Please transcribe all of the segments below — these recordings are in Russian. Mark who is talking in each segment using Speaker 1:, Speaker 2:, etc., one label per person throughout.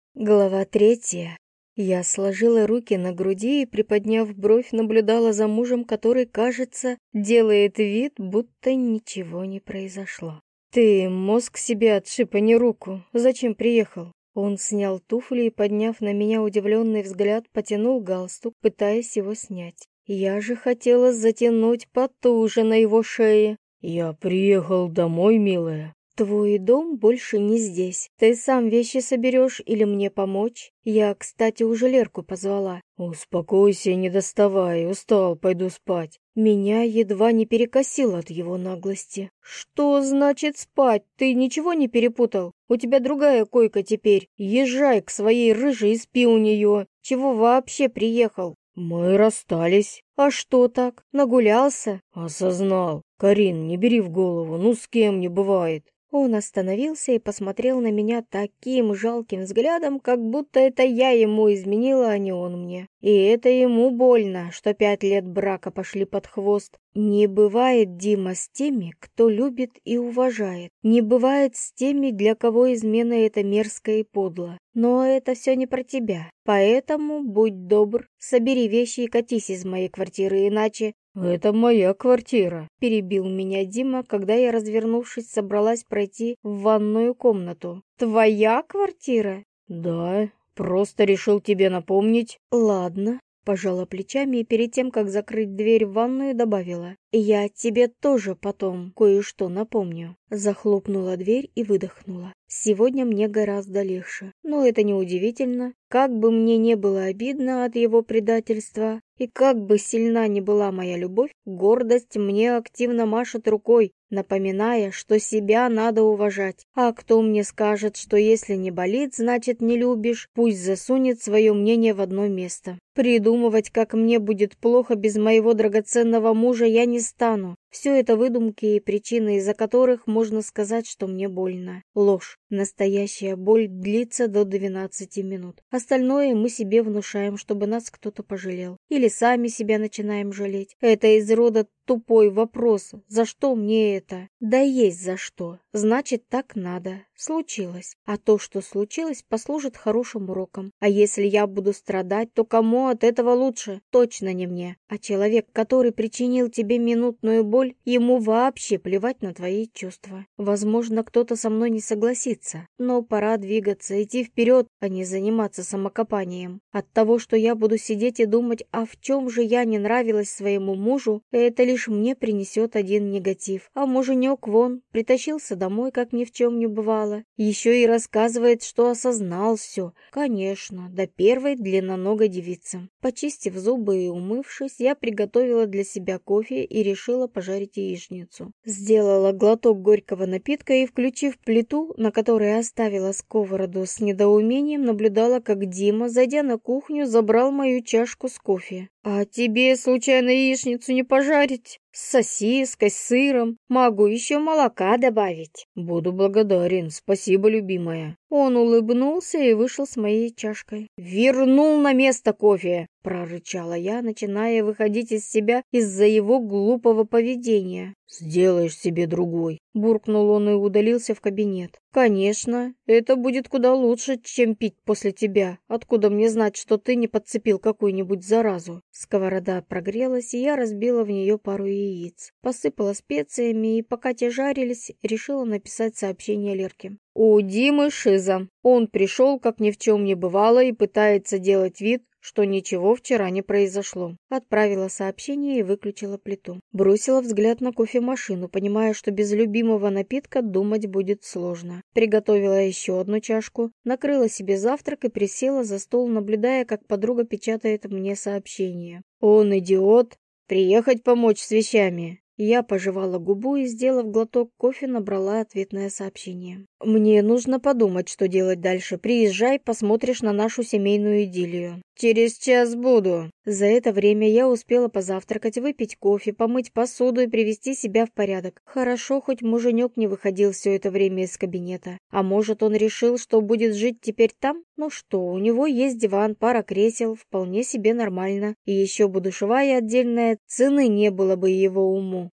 Speaker 1: Глава 3. Я сложила руки на груди и, приподняв бровь, наблюдала за мужем, который, кажется, делает вид, будто ничего не произошло. «Ты мозг себе отшиб, а не руку. Зачем приехал?» Он снял туфли и, подняв на меня удивленный взгляд, потянул галстук, пытаясь его снять. Я же хотела затянуть потуже на его шее.
Speaker 2: «Я приехал домой, милая».
Speaker 1: «Твой дом больше не здесь. Ты сам вещи соберешь или мне помочь? Я, кстати, уже Лерку позвала».
Speaker 2: «Успокойся и не доставай, устал, пойду спать».
Speaker 1: Меня едва не перекосило от его наглости. «Что значит спать? Ты ничего не перепутал? У тебя другая койка теперь. Езжай к своей рыжей и спи у нее. Чего вообще приехал?»
Speaker 2: «Мы расстались».
Speaker 1: «А что так? Нагулялся?»
Speaker 2: «Осознал. Карин, не бери в голову, ну с кем не бывает».
Speaker 1: Он остановился и посмотрел на меня таким жалким взглядом, как будто это я ему изменила, а не он мне. И это ему больно, что 5 лет брака пошли под хвост. Не бывает, Дима, с теми, кто любит и уважает. Не бывает с теми, для кого измена это мерзко и подло. Но это все не про тебя. Поэтому, будь добр, собери вещи и катись из моей квартиры, иначе...
Speaker 2: «Это моя квартира»,
Speaker 1: — перебил меня Дима, когда я, развернувшись, собралась пройти в ванную комнату. «Твоя квартира?»
Speaker 2: «Да, просто решил тебе напомнить».
Speaker 1: «Ладно», — пожала плечами и перед тем, как закрыть дверь в ванную, добавила. «Я тебе тоже потом кое-что напомню». Захлопнула дверь и выдохнула. Сегодня мне гораздо легче. Но это неудивительно. Как бы мне не было обидно от его предательства, и как бы сильна ни была моя любовь, гордость мне активно машет рукой, напоминая, что себя надо уважать. А кто мне скажет, что если не болит, значит не любишь, пусть засунет свое мнение в одно место. Придумывать, как мне будет плохо без моего драгоценного мужа, я не стану. Все это выдумки и причины, из-за которых можно сказать, что мне больно. Ложь. Настоящая боль длится до 12 минут. Остальное мы себе внушаем, чтобы нас кто-то пожалел. Или сами себя начинаем жалеть. Это из рода тупой вопрос. За что мне это? Да есть за что. Значит, так надо. Случилось. А то, что случилось, послужит хорошим уроком. А если я буду страдать, то кому от этого лучше? Точно не мне. А человек, который причинил тебе минутную боль, ему вообще плевать на твои чувства. Возможно, кто-то со мной не согласится, но пора двигаться, идти вперед, а не заниматься самокопанием. От того, что я буду сидеть и думать, а в чем же я не нравилась своему мужу, это лишь мне принесет один негатив. А муженек вон, притащился домой, как ни в чем не бывало. Еще и рассказывает, что осознал все. Конечно, до первой длинноногой девицы. Почистив зубы и умывшись, я приготовила для себя кофе и решила пожарить яичницу. Сделала глоток горького напитка и, включив плиту, на которой оставила сковороду, с недоумением наблюдала, как Дима, зайдя на кухню, забрал мою чашку с кофе. «А тебе, случайно, яичницу не пожарить? С сосиской, с сыром? Могу еще молока добавить».
Speaker 2: «Буду благодарен, спасибо, любимая».
Speaker 1: Он улыбнулся и вышел с моей чашкой. «Вернул на место кофе!» — прорычала я, начиная выходить из себя из-за его глупого поведения.
Speaker 2: «Сделаешь себе другой»,
Speaker 1: — буркнул он и удалился в кабинет. «Конечно, это будет куда лучше, чем пить после тебя. Откуда мне знать, что ты не подцепил какую-нибудь заразу?» Сковорода прогрелась, и я разбила в нее пару яиц. Посыпала специями, и пока те жарились, решила написать сообщение Лерке. «У Димы шиза. Он пришел, как ни в чем не бывало, и пытается делать вид, что ничего вчера не произошло». Отправила сообщение и выключила плиту. Бросила взгляд на кофемашину, понимая, что без любимого напитка думать будет сложно. Приготовила еще одну чашку, накрыла себе завтрак и присела за стол, наблюдая, как подруга печатает мне сообщение. «Он идиот. Приехать помочь с вещами». Я пожевала губу и, сделав глоток кофе, набрала ответное сообщение. «Мне нужно подумать, что делать дальше. Приезжай, посмотришь на нашу семейную идиллию». «Через час буду». За это время я успела позавтракать, выпить кофе, помыть посуду и привести себя в порядок. Хорошо, хоть муженек не выходил все это время из кабинета. А может, он решил, что будет жить теперь там? Ну что, у него есть диван, пара кресел, вполне себе нормально. И еще бы душевая отдельная, цены не было бы его уму.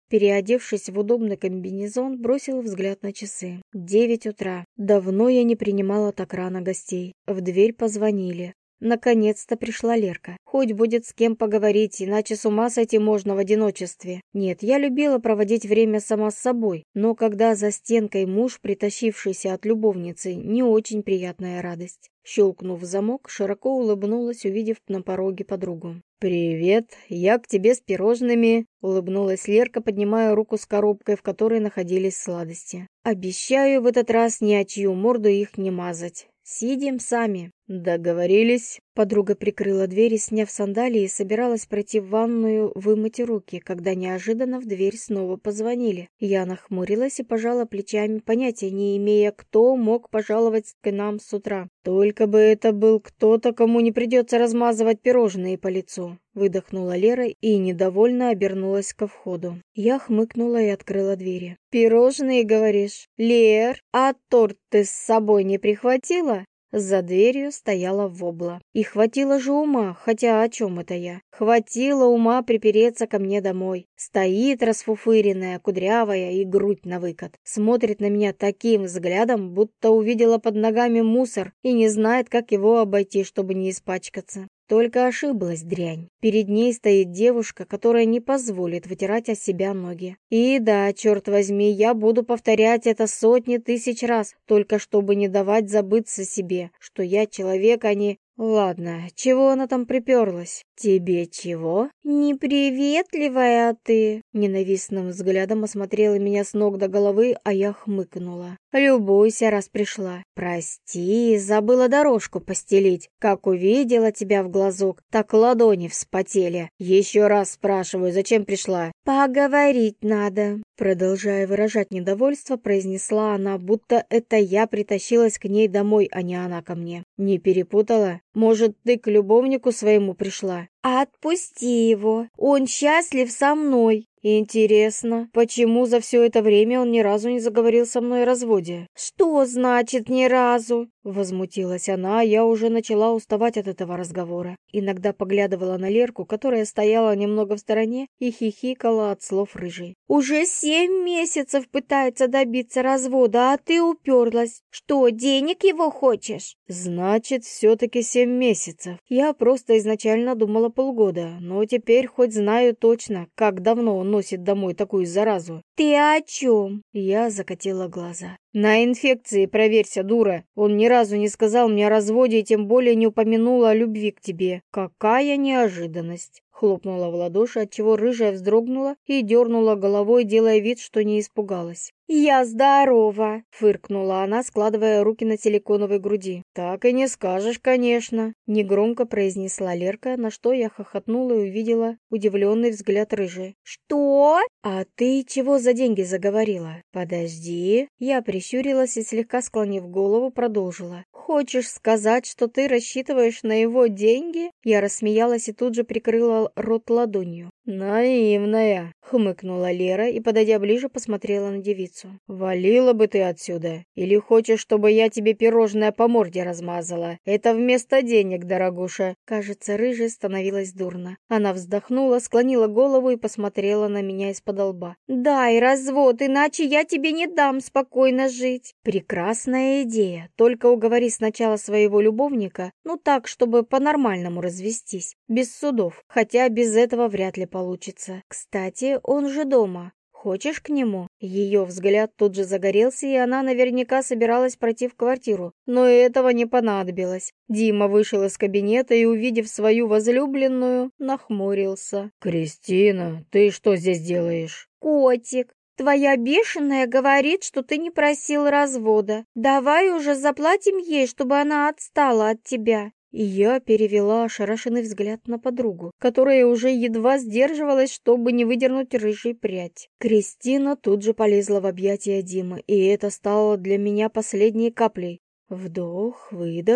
Speaker 1: Переодевшись в удобный комбинезон, бросил взгляд на часы. 9 утра. Давно я не принимала так рано гостей. В дверь позвонили. Наконец-то пришла Лерка. Хоть будет с кем поговорить, иначе с ума сойти можно в одиночестве. Нет, я любила проводить время сама с собой, но когда за стенкой муж, притащившийся от любовницы, не очень приятная радость. Щелкнув замок, широко улыбнулась, увидев на пороге подругу. «Привет, я к тебе с пирожными», — улыбнулась Лерка, поднимая руку с коробкой, в которой находились сладости. «Обещаю в этот раз ни о чью морду их не мазать. Сидим сами». «Договорились». Подруга прикрыла дверь и, сняв сандалии, собиралась пройти в ванную вымыть руки, когда неожиданно в дверь снова позвонили. Я нахмурилась и пожала плечами, понятия не имея, кто мог пожаловать к нам с утра. «Только бы это был кто-то, кому не придется размазывать пирожные по лицу», — выдохнула Лера и недовольно обернулась ко входу. Я хмыкнула и открыла двери. «Пирожные, говоришь? Лер, а торт ты с собой не прихватила?» За дверью стояла вобла. И хватило же ума, хотя о чем это я? Хватило ума припереться ко мне домой. Стоит расфуфыренная, кудрявая и грудь навыкат. Смотрит на меня таким взглядом, будто увидела под ногами мусор и не знает, как его обойти, чтобы не испачкаться. Только ошиблась дрянь. Перед ней стоит девушка, которая не позволит вытирать о себя ноги. И да, черт возьми, я буду повторять это сотни тысяч раз, только чтобы не давать забыться себе, что я человек, а не... Ладно, чего она там приперлась? Тебе чего? Неприветливая ты. Ненавистным взглядом осмотрела меня с ног до головы, а я хмыкнула. Любуйся, раз пришла. Прости, забыла дорожку постелить. Как увидела тебя в глазок, так ладони вспотели. Еще раз спрашиваю, зачем пришла? Поговорить надо. Продолжая выражать недовольство, произнесла она, будто это я притащилась к ней домой, а не она ко мне. Не перепутала? Может, ты к любовнику своему пришла? Отпусти его. Он счастлив со мной. Интересно, почему за все это время он ни разу не заговорил со мной о разводе? Что значит ни разу? Возмутилась она, а я уже начала уставать от этого разговора. Иногда поглядывала на Лерку, которая стояла немного в стороне и хихикала от слов рыжей. Уже 7 месяцев пытается добиться развода, а ты уперлась. Что, денег его хочешь? Значит, все-таки 7 месяцев. Я просто изначально думала полгода, но теперь хоть знаю точно, как давно он носит домой такую заразу. Ты о чем? Я закатила глаза. На инфекции проверься, дура. Он ни разу не сказал мне о разводе и тем более не упомянул о любви к тебе. Какая неожиданность. Хлопнула в ладоши, отчего рыжая вздрогнула и дернула головой, делая вид, что не испугалась. «Я здорова!» — фыркнула она, складывая руки на силиконовой груди. «Так и не скажешь, конечно!» — негромко произнесла Лерка, на что я хохотнула и увидела удивленный взгляд рыжей. «Что? А ты чего за деньги заговорила?» «Подожди!» Я прищурилась и, слегка склонив голову, продолжила. «Хочешь сказать, что ты рассчитываешь на его деньги?» Я рассмеялась и тут же прикрыла рот ладонью. «Наивная!» — хмыкнула Лера и, подойдя ближе, посмотрела на девицу. «Валила бы ты отсюда! Или хочешь, чтобы я тебе пирожное по морде размазала? Это вместо денег, дорогуша!» Кажется, рыжей становилось дурно. Она вздохнула, склонила голову и посмотрела на меня из-под лба. «Дай развод, иначе я тебе не дам спокойно жить!» «Прекрасная идея! Только уговори сначала своего любовника, ну так, чтобы по-нормальному развестись, без судов, хотя без этого вряд ли получится. Кстати, он же дома. Хочешь к нему?» Ее взгляд тут же загорелся, и она наверняка собиралась пройти в квартиру, но этого не понадобилось. Дима вышел из кабинета и, увидев свою возлюбленную, нахмурился. «Кристина, ты что здесь делаешь?» «Котик, твоя бешеная говорит, что ты не просил развода. Давай уже заплатим ей, чтобы она отстала от тебя». И я перевела ошарашенный взгляд на подругу, которая уже едва сдерживалась, чтобы не выдернуть рыжий прядь. Кристина тут же полезла в объятия Димы, и это стало для меня последней каплей. Вдох, выдох.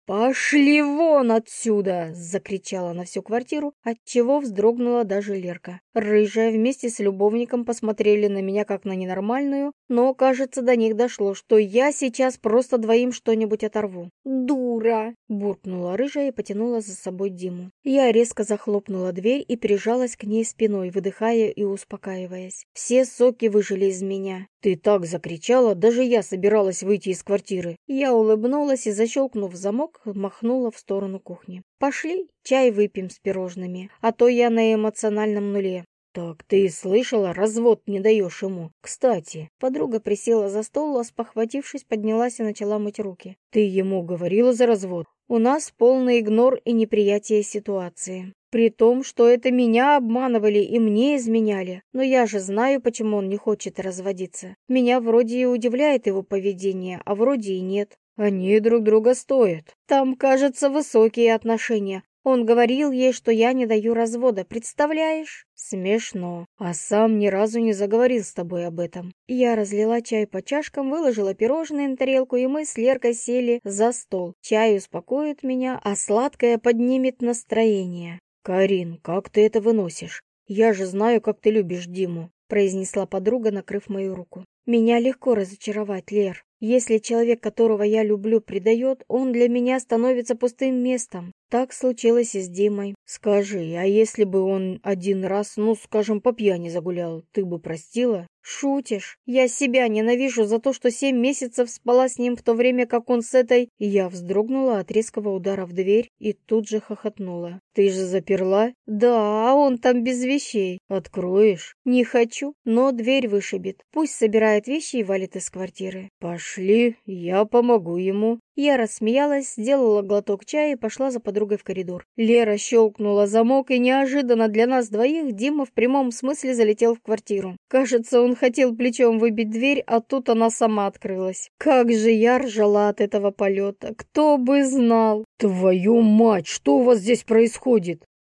Speaker 1: «Пошли вон отсюда!» — закричала на всю квартиру, отчего вздрогнула даже Лерка. Рыжая вместе с любовником посмотрели на меня как на ненормальную, но, кажется, до них дошло, что я сейчас просто двоим что-нибудь оторву. «Дура!» — буркнула рыжая и потянула за собой Диму. Я резко захлопнула дверь и прижалась к ней спиной, выдыхая и успокаиваясь. Все соки выжили из меня.
Speaker 2: «Ты так закричала, даже я собиралась выйти из квартиры».
Speaker 1: Я улыбнулась и, защелкнув замок, махнула в сторону кухни. «Пошли, чай выпьем с пирожными, а то я на эмоциональном нуле».
Speaker 2: «Так ты слышала, развод не даешь ему. Кстати...»
Speaker 1: Подруга присела за стол, а спохватившись, поднялась и начала мыть руки.
Speaker 2: «Ты ему говорила за развод?»
Speaker 1: «У нас полный игнор и неприятие ситуации. При том, что это меня обманывали и мне изменяли. Но я же знаю, почему он не хочет разводиться. Меня вроде и удивляет его поведение, а вроде и нет.
Speaker 2: Они друг друга стоят.
Speaker 1: Там, кажется, высокие отношения. Он говорил ей, что я не даю развода, представляешь?»
Speaker 2: «Смешно. А сам ни разу не заговорил с тобой об этом».
Speaker 1: Я разлила чай по чашкам, выложила пирожные на тарелку, и мы с Леркой сели за стол. Чай успокоит меня, а сладкое поднимет настроение.
Speaker 2: «Карин, как ты это выносишь? Я же знаю, как ты любишь Диму», —
Speaker 1: произнесла подруга, накрыв мою руку. «Меня легко разочаровать, Лер. Если человек, которого я люблю, предает, он для меня становится пустым местом. Так случилось и с Димой».
Speaker 2: «Скажи, а если бы он один раз, ну, скажем, по пьяни загулял, ты бы простила?»
Speaker 1: «Шутишь? Я себя ненавижу за то, что 7 месяцев спала с ним, в то время как он с этой...» Я вздрогнула от резкого удара в дверь и тут же хохотнула.
Speaker 2: «Ты же заперла?»
Speaker 1: «Да, а он там без вещей».
Speaker 2: «Откроешь?»
Speaker 1: «Не хочу, но дверь вышибет. Пусть собирает вещи и валит из квартиры».
Speaker 2: «Пошли, я помогу ему».
Speaker 1: Я рассмеялась, сделала глоток чая и пошла за подругой в коридор. Лера щелкнула замок, и неожиданно для нас двоих Дима в прямом смысле залетел в квартиру. Кажется, он хотел плечом выбить дверь, а тут она сама открылась. Как же я ржала от этого полета! Кто бы знал!
Speaker 2: «Твою мать, что у вас здесь происходит?»